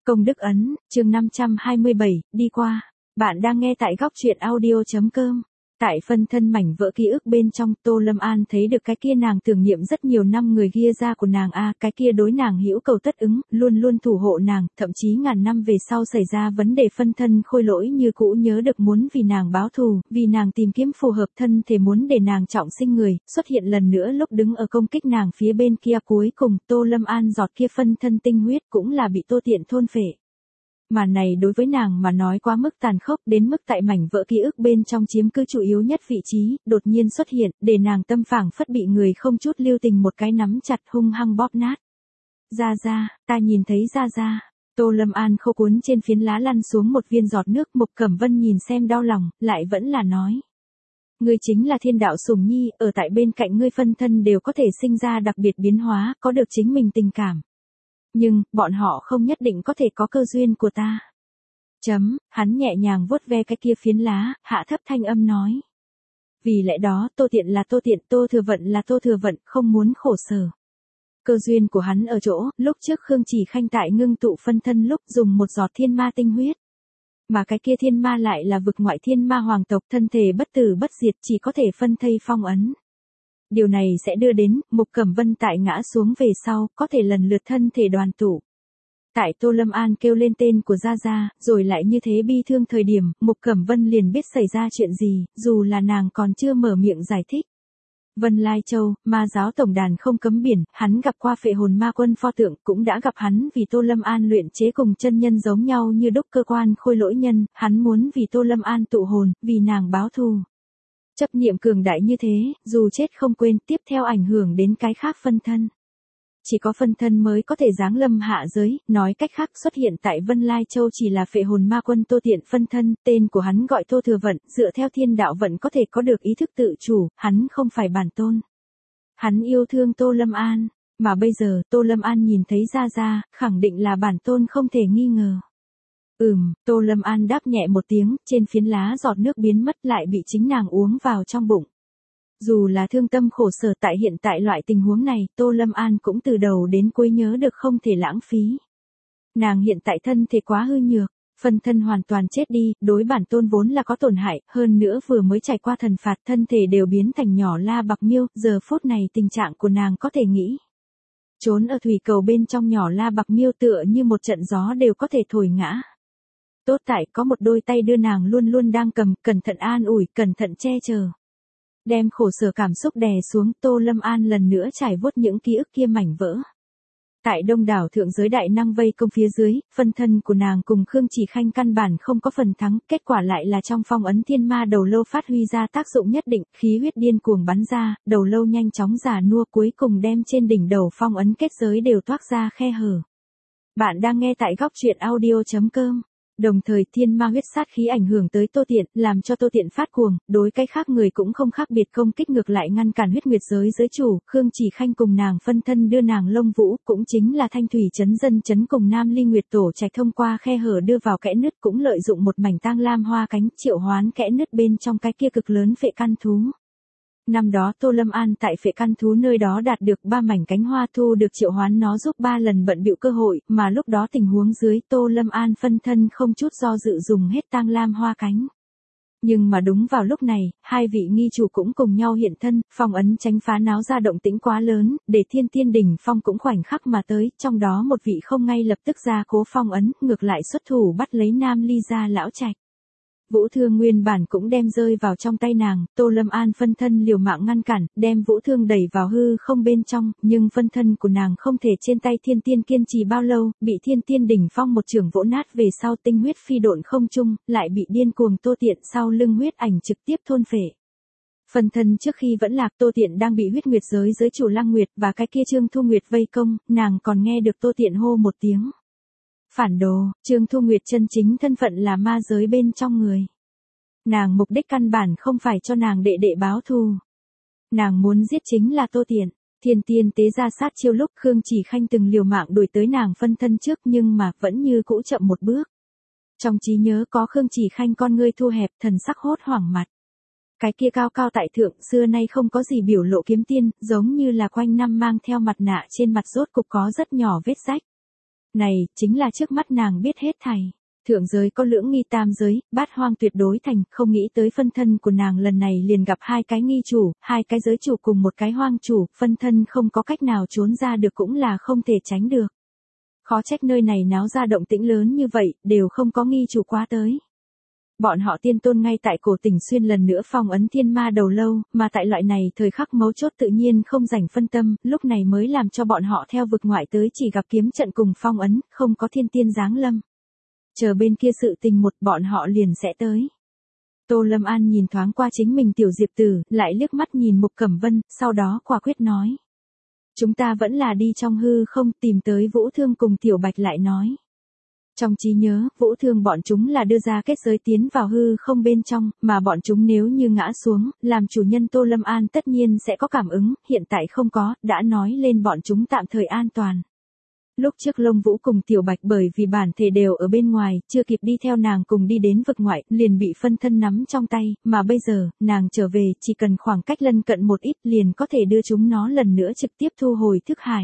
Công đức ấn, chương 527, đi qua. Bạn đang nghe tại góc truyện audio.com. Tại phân thân mảnh vỡ ký ức bên trong, Tô Lâm An thấy được cái kia nàng tưởng niệm rất nhiều năm người kia ra của nàng cái kia đối nàng hữu cầu tất ứng, luôn luôn thủ hộ nàng, thậm chí ngàn năm về sau xảy ra vấn đề phân thân khôi lỗi như cũ nhớ được muốn vì nàng báo thù, vì nàng tìm kiếm phù hợp thân thể muốn để nàng trọng sinh người, xuất hiện lần nữa lúc đứng ở công kích nàng phía bên kia cuối cùng, Tô Lâm An giọt kia phân thân tinh huyết cũng là bị Tô Tiện thôn phệ. Mà này đối với nàng mà nói quá mức tàn khốc đến mức tại mảnh vỡ ký ức bên trong chiếm cứ chủ yếu nhất vị trí, đột nhiên xuất hiện, để nàng tâm phảng phất bị người không chút lưu tình một cái nắm chặt hung hăng bóp nát. Ra, ta nhìn thấy ra. Tô Lâm An khô cuốn trên phiến lá lăn xuống một viên giọt nước. Mục Cẩm Vân nhìn xem đau lòng, lại vẫn là nói. Ngươi chính là thiên đạo sủng nhi, ở tại bên cạnh ngươi phân thân đều có thể sinh ra đặc biệt biến hóa, có được chính mình tình cảm. Nhưng, bọn họ không nhất định có thể có cơ duyên của ta. Hắn nhẹ nhàng vuốt ve cái kia phiến lá, hạ thấp thanh âm nói. Vì lẽ đó, Tô Tiện là Tô Tiện, Tô Thừa Vận là Tô Thừa Vận, không muốn khổ sở. Cơ duyên của hắn ở chỗ, lúc trước Khương Chỉ Khanh tại ngưng tụ phân thân lúc dùng một giọt thiên ma tinh huyết. Mà cái kia thiên ma lại là vực ngoại thiên ma hoàng tộc, thân thể bất tử bất diệt, chỉ có thể phân thây phong ấn. Điều này sẽ đưa đến, Mục Cẩm Vân tại ngã xuống về sau, có thể lần lượt thân thể đoàn tụ. Tại Tô Lâm An kêu lên tên của Gia, rồi lại như thế bi thương thời điểm, Mục Cẩm Vân liền biết xảy ra chuyện gì, dù là nàng còn chưa mở miệng giải thích. Vân Lai Châu, ma giáo tổng đàn không cấm biển, hắn gặp qua phệ hồn ma quân pho tượng, cũng đã gặp hắn vì Tô Lâm An luyện chế cùng chân nhân giống nhau như đúc cơ quan khôi lỗi nhân, hắn muốn vì Tô Lâm An tụ hồn, vì nàng báo thù. Chấp niệm cường đại như thế, dù chết không quên, tiếp theo ảnh hưởng đến cái khác phân thân. Chỉ có phân thân mới có thể giáng lâm hạ giới, nói cách khác xuất hiện tại Vân Lai Châu chỉ là phệ hồn ma quân Tô Tiện phân thân, tên của hắn gọi Tô Thừa Vận, dựa theo thiên đạo vận có thể có được ý thức tự chủ, hắn không phải bản tôn. Hắn yêu thương Tô Lâm An, mà bây giờ Tô Lâm An nhìn thấy Gia, khẳng định là bản tôn không thể nghi ngờ. Tô Lâm An đáp nhẹ một tiếng, trên phiến lá giọt nước biến mất lại bị chính nàng uống vào trong bụng. Dù là thương tâm khổ sở tại hiện tại loại tình huống này, Tô Lâm An cũng từ đầu đến cuối nhớ được không thể lãng phí. Nàng hiện tại thân thể quá hư nhược, phân thân hoàn toàn chết đi, đối bản tôn vốn là có tổn hại, hơn nữa vừa mới trải qua thần phạt thân thể đều biến thành nhỏ La Bạc Miêu, giờ phút này tình trạng của nàng có thể nghĩ. Trốn ở thủy cầu bên trong nhỏ La Bạc Miêu tựa như một trận gió đều có thể thổi ngã. Tốt tại có một đôi tay đưa nàng luôn luôn đang cầm, cẩn thận an ủi, cẩn thận che chở. Đem khổ sở cảm xúc đè xuống, Tô Lâm An lần nữa trải vuốt những ký ức kia mảnh vỡ. Tại đông đảo thượng giới đại năng vây công phía dưới, phân thân của nàng cùng Khương Chỉ Khanh căn bản không có phần thắng, kết quả lại là trong phong ấn thiên ma đầu lâu phát huy ra tác dụng nhất định, khí huyết điên cuồng bắn ra, đầu lâu nhanh chóng già nua cuối cùng đem trên đỉnh đầu phong ấn kết giới đều toác ra khe hở. Bạn đang nghe tại góc truyện audio.com. Đồng thời thiên ma huyết sát khí ảnh hưởng tới Tô Tiện, làm cho Tô Tiện phát cuồng, đối cái khác người cũng không khác biệt công kích ngược lại ngăn cản huyết nguyệt giới giới chủ, Khương Chỉ Khanh cùng nàng phân thân đưa nàng Lông Vũ, cũng chính là Thanh Thủy Trấn dân trấn cùng Nam Ly Nguyệt Tổ Trạch thông qua khe hở đưa vào kẽ nứt cũng lợi dụng một mảnh tang lam hoa cánh triệu hoán kẽ nứt bên trong cái kia cực lớn phệ căn thú. Năm đó Tô Lâm An tại phệ căn thú nơi đó đạt được 3 mảnh cánh hoa thu được triệu hoán nó giúp 3 lần bận bịu cơ hội, mà lúc đó tình huống dưới Tô Lâm An phân thân không chút do dự dùng hết tang lam hoa cánh. Nhưng mà đúng vào lúc này, hai vị nghi chủ cũng cùng nhau hiện thân, phong ấn tránh phá náo ra động tĩnh quá lớn, để Thiên Tiên đỉnh phong cũng khoảnh khắc mà tới, trong đó một vị không ngay lập tức ra cố phong ấn, ngược lại xuất thủ bắt lấy Nam Ly gia lão trạch. Vũ thương nguyên bản cũng đem rơi vào trong tay nàng, Tô Lâm An phân thân liều mạng ngăn cản, đem vũ thương đẩy vào hư không bên trong, nhưng phân thân của nàng không thể trên tay thiên tiên kiên trì bao lâu, bị Thiên Tiên đỉnh phong một chưởng vỗ nát về sau tinh huyết phi độn không trung, lại bị điên cuồng Tô Tiện sau lưng huyết ảnh trực tiếp thôn phệ. Phân thân trước khi vẫn lạc Tô Tiện đang bị huyết nguyệt giới giới chủ Lăng Nguyệt và cái kia Trương Thu Nguyệt vây công, nàng còn nghe được Tô Tiện hô một tiếng. Phản đồ, Trương Thu Nguyệt chân chính thân phận là ma giới bên trong người. Nàng mục đích căn bản không phải cho nàng đệ đệ báo thù. Nàng muốn giết chính là Tô Tiện. Thiên Tiên tế ra sát chiêu lúc Khương Chỉ Khanh từng liều mạng đuổi tới nàng phân thân trước nhưng mà vẫn như cũ chậm một bước. Trong trí nhớ có Khương Chỉ Khanh con ngươi thu hẹp thần sắc hốt hoảng mặt. Cái kia cao cao tại thượng xưa nay không có gì biểu lộ kiếm tiên, giống như là quanh năm mang theo mặt nạ trên mặt rốt cục có rất nhỏ vết rách. Này, chính là trước mắt nàng biết hết thảy. Thượng giới có lưỡng nghi, tam giới, bát hoang tuyệt đối thành, không nghĩ tới phân thân của nàng lần này liền gặp hai cái nghi chủ, hai cái giới chủ cùng một cái hoang chủ, phân thân không có cách nào trốn ra được cũng là không thể tránh được. Khó trách nơi này náo ra động tĩnh lớn như vậy, đều không có nghi chủ quá tới. Bọn họ tiên tôn ngay tại cổ Tỉnh Xuyên lần nữa phong ấn thiên ma đầu lâu, mà tại loại này thời khắc mấu chốt tự nhiên không rảnh phân tâm, lúc này mới làm cho bọn họ theo vực ngoại tới chỉ gặp kiếm trận cùng phong ấn, không có thiên tiên giáng lâm. Chờ bên kia sự tình một bọn họ liền sẽ tới. Tô Lâm An nhìn thoáng qua chính mình tiểu Diệp Tử, lại liếc mắt nhìn Mục Cẩm Vân, sau đó quả quyết nói. Chúng ta vẫn là đi trong hư không, tìm tới Vũ Thương cùng Tiểu Bạch lại nói. Trong trí nhớ, Vũ Thương bọn chúng là đưa ra kết giới tiến vào hư không bên trong, mà bọn chúng nếu như ngã xuống, làm chủ nhân Tô Lâm An tất nhiên sẽ có cảm ứng, hiện tại không có, đã nói lên bọn chúng tạm thời an toàn. Lúc trước Lông Vũ cùng Tiểu Bạch bởi vì bản thể đều ở bên ngoài, chưa kịp đi theo nàng cùng đi đến vực ngoại, liền bị phân thân nắm trong tay, mà bây giờ, nàng trở về, chỉ cần khoảng cách lân cận một ít liền có thể đưa chúng nó lần nữa trực tiếp thu hồi thức hải.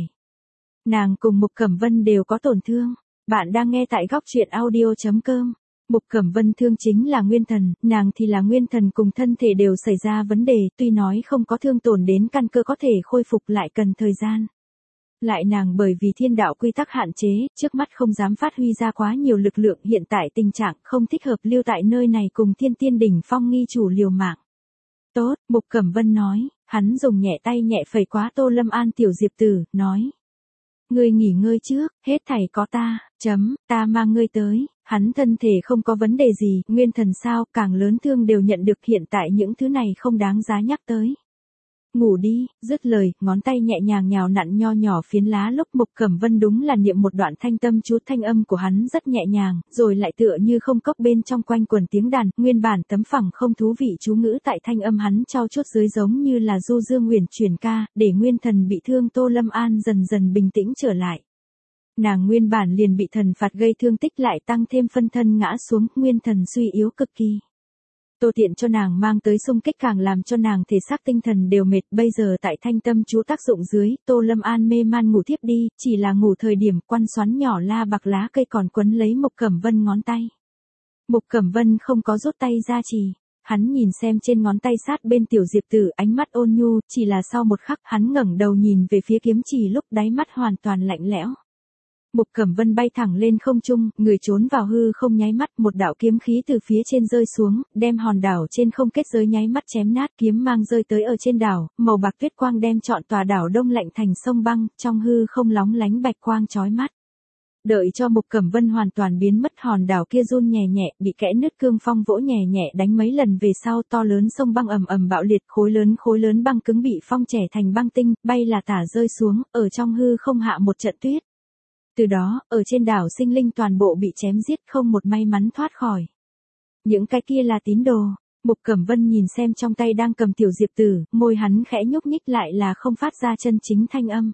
Nàng cùng Mục Cẩm Vân đều có tổn thương. Bạn đang nghe tại góc truyện audio.com. Mục Cẩm Vân thương chính là nguyên thần, nàng thì là nguyên thần cùng thân thể đều xảy ra vấn đề, tuy nói không có thương tổn đến căn cơ có thể khôi phục lại cần thời gian. Lại nàng bởi vì thiên đạo quy tắc hạn chế, trước mắt không dám phát huy ra quá nhiều lực lượng, hiện tại tình trạng không thích hợp lưu tại nơi này cùng Thiên Tiên đỉnh phong nghi chủ liều mạng. Tốt, Mục Cẩm Vân nói, hắn dùng nhẹ tay nhẹ phẩy quá Tô Lâm An tiểu Diệp Tử, nói. Ngươi nghỉ ngơi trước, hết thảy có ta, ta mang ngươi tới, hắn thân thể không có vấn đề gì, nguyên thần sao, càng lớn thương đều nhận được, hiện tại những thứ này không đáng giá nhắc tới. Ngủ đi, dứt lời, ngón tay nhẹ nhàng nhào nặn nho nhỏ phiến lá lúc Mục Cẩm Vân đúng là niệm một đoạn thanh tâm chú, thanh âm của hắn rất nhẹ nhàng, rồi lại tựa như không cốc bên trong quanh quần tiếng đàn, nguyên bản tấm phẳng không thú vị chú ngữ tại thanh âm hắn trao chuốt dưới giống như là du dương huyền truyền ca, để nguyên thần bị thương Tô Lâm An dần dần bình tĩnh trở lại. Nàng nguyên bản liền bị thần phạt gây thương tích lại tăng thêm phân thân ngã xuống, nguyên thần suy yếu cực kỳ. Tô Tiện cho nàng mang tới xung kích càng làm cho nàng thể xác tinh thần đều mệt, bây giờ tại thanh tâm chú tác dụng dưới, Tô Lâm An mê man ngủ thiếp đi, chỉ là ngủ thời điểm quan xoắn nhỏ la bạc lá cây còn quấn lấy Mục Cẩm Vân ngón tay. Mục Cẩm Vân không có rút tay ra trì, hắn nhìn xem trên ngón tay sát bên tiểu Diệp Tử, ánh mắt ôn nhu, chỉ là sau một khắc hắn ngẩng đầu nhìn về phía kiếm chỉ lúc đáy mắt hoàn toàn lạnh lẽo. Mục Cẩm Vân bay thẳng lên không trung, người trốn vào hư không nháy mắt, một đạo kiếm khí từ phía trên rơi xuống, đem hòn đảo trên không kết giới nháy mắt chém nát, kiếm mang rơi tới ở trên đảo, màu bạc tuyết quang đem trọn tòa đảo đông lạnh thành sông băng, trong hư không lóng lánh bạch quang chói mắt. Đợi cho Mục Cẩm Vân hoàn toàn biến mất, hòn đảo kia run nhẹ nhẹ, bị kẽ nứt cương phong vỗ nhẹ nhẹ đánh mấy lần về sau, to lớn sông băng ầm ầm bạo liệt, khối lớn băng cứng bị phong trẻ thành băng tinh, bay là tả rơi xuống, ở trong hư không hạ một trận tuyết. Từ đó, ở trên đảo sinh linh toàn bộ bị chém giết, không một may mắn thoát khỏi. Những cái kia là tín đồ. Mục Cẩm Vân nhìn xem trong tay đang cầm tiểu Diệp Tử, môi hắn khẽ nhúc nhích lại là không phát ra chân chính thanh âm.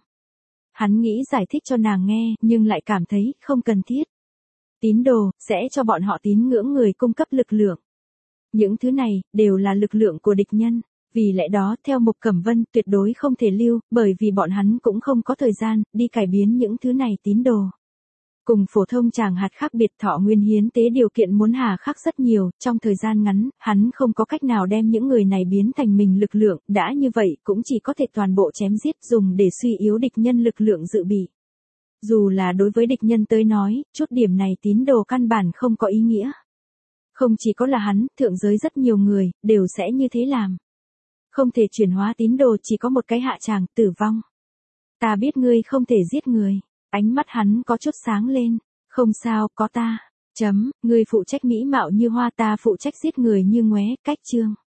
Hắn nghĩ giải thích cho nàng nghe, nhưng lại cảm thấy không cần thiết. Tín đồ, sẽ cho bọn họ tín ngưỡng người cung cấp lực lượng. Những thứ này, đều là lực lượng của địch nhân. Vì lẽ đó, theo Mục Cẩm Vân, tuyệt đối không thể lưu, bởi vì bọn hắn cũng không có thời gian, đi cải biến những thứ này tín đồ. Cùng phổ thông chàng hạt khác biệt, thọ nguyên hiến tế điều kiện muốn hà khắc rất nhiều, trong thời gian ngắn, hắn không có cách nào đem những người này biến thành mình lực lượng, đã như vậy, cũng chỉ có thể toàn bộ chém giết dùng để suy yếu địch nhân lực lượng dự bị. Dù là đối với địch nhân tới nói, chút điểm này tín đồ căn bản không có ý nghĩa. Không chỉ có là hắn, thượng giới rất nhiều người, đều sẽ như thế làm. Không thể chuyển hóa tín đồ, chỉ có một cái hạ tràng, tử vong. Ta biết ngươi không thể giết người. Ánh mắt hắn có chút sáng lên. Không sao, có ta. Ngươi phụ trách mỹ mạo như hoa, ta phụ trách giết người như ngoé, cách chương.